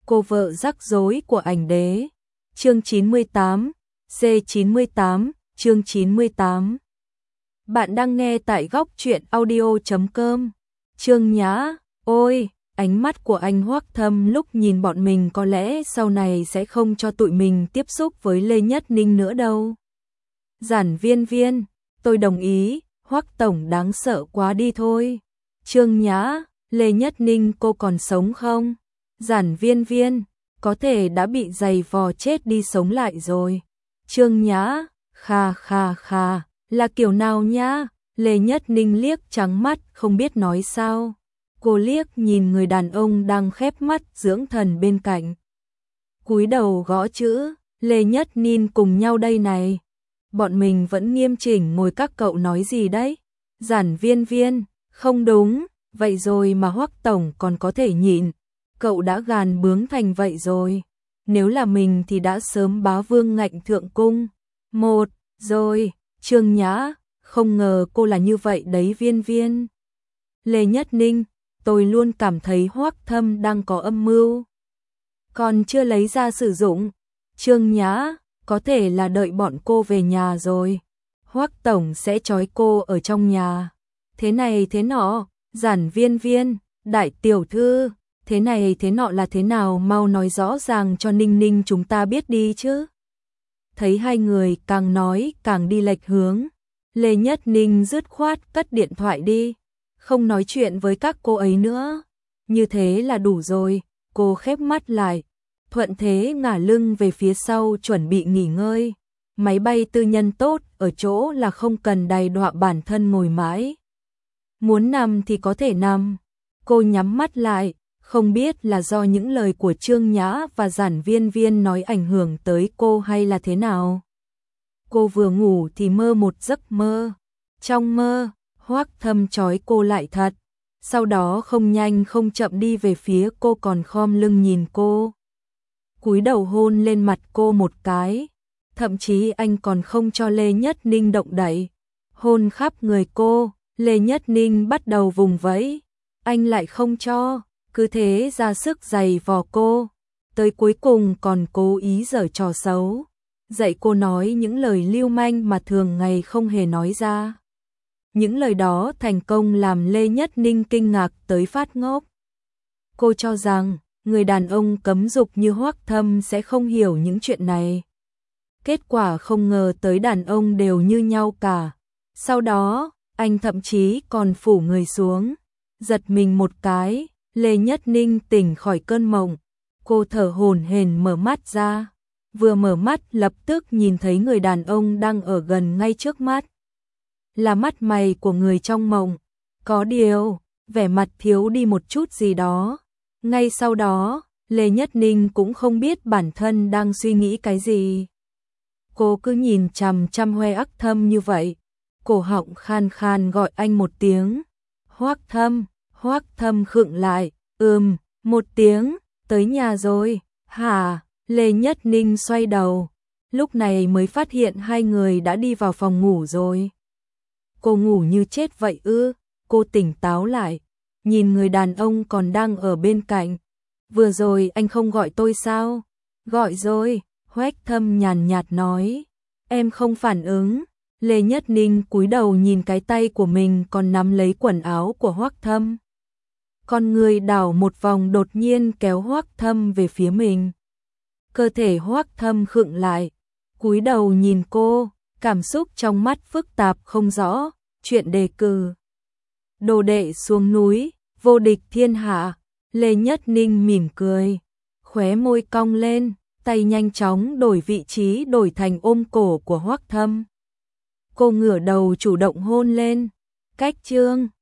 Cô vợ rắc rối của ảnh đế. Chương 98, C98, chương 98. Bạn đang nghe tại góc truyện audio.com. Trương Nhã, ôi, ánh mắt của anh Hoắc Thâm lúc nhìn bọn mình có lẽ sau này sẽ không cho tụi mình tiếp xúc với Lê Nhất Ninh nữa đâu. Giản Viên Viên, tôi đồng ý, Hoắc tổng đáng sợ quá đi thôi. Trương Nhã, Lê Nhất Ninh cô còn sống không? Giản Viên Viên, có thể đã bị giày vò chết đi sống lại rồi. Trương Nhã, kha, là kiểu nào nhá? Lê Nhất Ninh liếc trắng mắt không biết nói sao. Cô liếc nhìn người đàn ông đang khép mắt dưỡng thần bên cạnh. Cúi đầu gõ chữ, Lê Nhất Ninh cùng nhau đây này. Bọn mình vẫn nghiêm chỉnh ngồi, các cậu nói gì đấy? Giản Viên Viên, không đúng, vậy rồi mà Hoắc tổng còn có thể nhịn. Cậu đã gàn bướng thành vậy rồi. Nếu là mình thì đã sớm bá vương ngạnh thượng cung. Một, rồi, Trương Nhã, không ngờ cô là như vậy đấy Viên Viên. Lê Nhất Ninh, tôi luôn cảm thấy Hoắc Thâm đang có âm mưu. Còn chưa lấy ra sử dụng. Trương Nhã, có thể là đợi bọn cô về nhà rồi. Hoắc tổng sẽ trói cô ở trong nhà. Thế này thế nọ, Giản Viên Viên, đại tiểu thư, thế này thế nọ là thế nào, mau nói rõ ràng cho Ninh Ninh chúng ta biết đi chứ. Thấy hai người càng nói càng đi lệch hướng, Lê Nhất Ninh dứt khoát cất điện thoại đi, không nói chuyện với các cô ấy nữa. Như thế là đủ rồi, cô khép mắt lại, thuận thế ngả lưng về phía sau chuẩn bị nghỉ ngơi. Máy bay tư nhân tốt ở chỗ là không cần đày đọa bản thân ngồi mãi. Muốn nằm thì có thể nằm. Cô nhắm mắt lại, không biết là do những lời của Trương Nhã và Giản Viên Viên nói ảnh hưởng tới cô hay là thế nào. Cô vừa ngủ thì mơ một giấc mơ. Trong mơ, Hoắc Thâm trói cô lại thật. Sau đó không nhanh không chậm đi về phía cô, còn khom lưng nhìn cô. Cúi đầu hôn lên mặt cô một cái. Thậm chí anh còn không cho Lê Nhất Ninh động đậy. Hôn khắp người cô, Lê Nhất Ninh bắt đầu vùng vẫy. Anh lại không cho, cứ thế ra sức giày vò cô. Tới cuối cùng còn cố ý giở trò xấu. Dạy cô nói những lời lưu manh mà thường ngày không hề nói ra. Những lời đó thành công làm Lê Nhất Ninh kinh ngạc tới phát ngốc. Cô cho rằng người đàn ông cấm dục như Hoắc Thâm sẽ không hiểu những chuyện này. Kết quả không ngờ tới đàn ông đều như nhau cả. Sau đó, anh thậm chí còn phủ người xuống. Giật mình một cái, Lê Nhất Ninh tỉnh khỏi cơn mộng. Cô thở hổn hển mở mắt ra. Vừa mở mắt lập tức nhìn thấy người đàn ông đang ở gần ngay trước mắt. Là mắt mày của người trong mộng. Có điều, vẻ mặt thiếu đi một chút gì đó. Ngay sau đó, Lê Nhất Ninh cũng không biết bản thân đang suy nghĩ cái gì. Cô cứ nhìn chằm chằm Hoắc Thâm như vậy. Cổ họng khan khan gọi anh một tiếng. Hoắc Thâm khựng lại. Một tiếng, tới nhà rồi. Hả? Lê Nhất Ninh xoay đầu. Lúc này mới phát hiện hai người đã đi vào phòng ngủ rồi. Cô ngủ như chết vậy ư? Cô tỉnh táo lại, nhìn người đàn ông còn đang ở bên cạnh. Vừa rồi anh không gọi tôi sao? Gọi rồi, Hoắc Thâm nhàn nhạt nói. Em không phản ứng. Lê Nhất Ninh cúi đầu nhìn cái tay của mình còn nắm lấy quần áo của Hoắc Thâm. Con người đảo một vòng đột nhiên kéo Hoắc Thâm về phía mình. Cơ thể Hoắc Thâm khựng lại, cúi đầu nhìn cô, cảm xúc trong mắt phức tạp không rõ. Chuyện đề cử đồ đệ xuống núi, vô địch thiên hạ. Lê Nhất Ninh mỉm cười, khóe môi cong lên, tay nhanh chóng đổi vị trí, đổi thành ôm cổ của Hoắc Thâm. Cô ngửa đầu chủ động hôn lên. Cách chương